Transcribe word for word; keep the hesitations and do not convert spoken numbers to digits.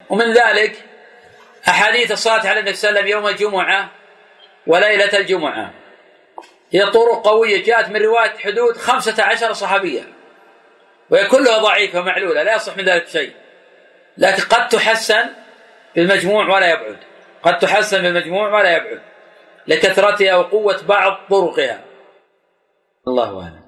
ومن ذلك أحاديث الصلاة على النبي صلى الله عليه وسلم يوم الجمعة وليلة الجمعة، هي طرق قوية جاءت من رواية حدود خمسة عشر صحابية، وهي كلها ضعيفة معلولة لا يصح من ذلك شيء، لكن قد تحسن بالمجموع ولا يبعد، قد تحسن بالمجموع ولا يبعد لكثرتها وقوة بعض طرقها. الله أعلم.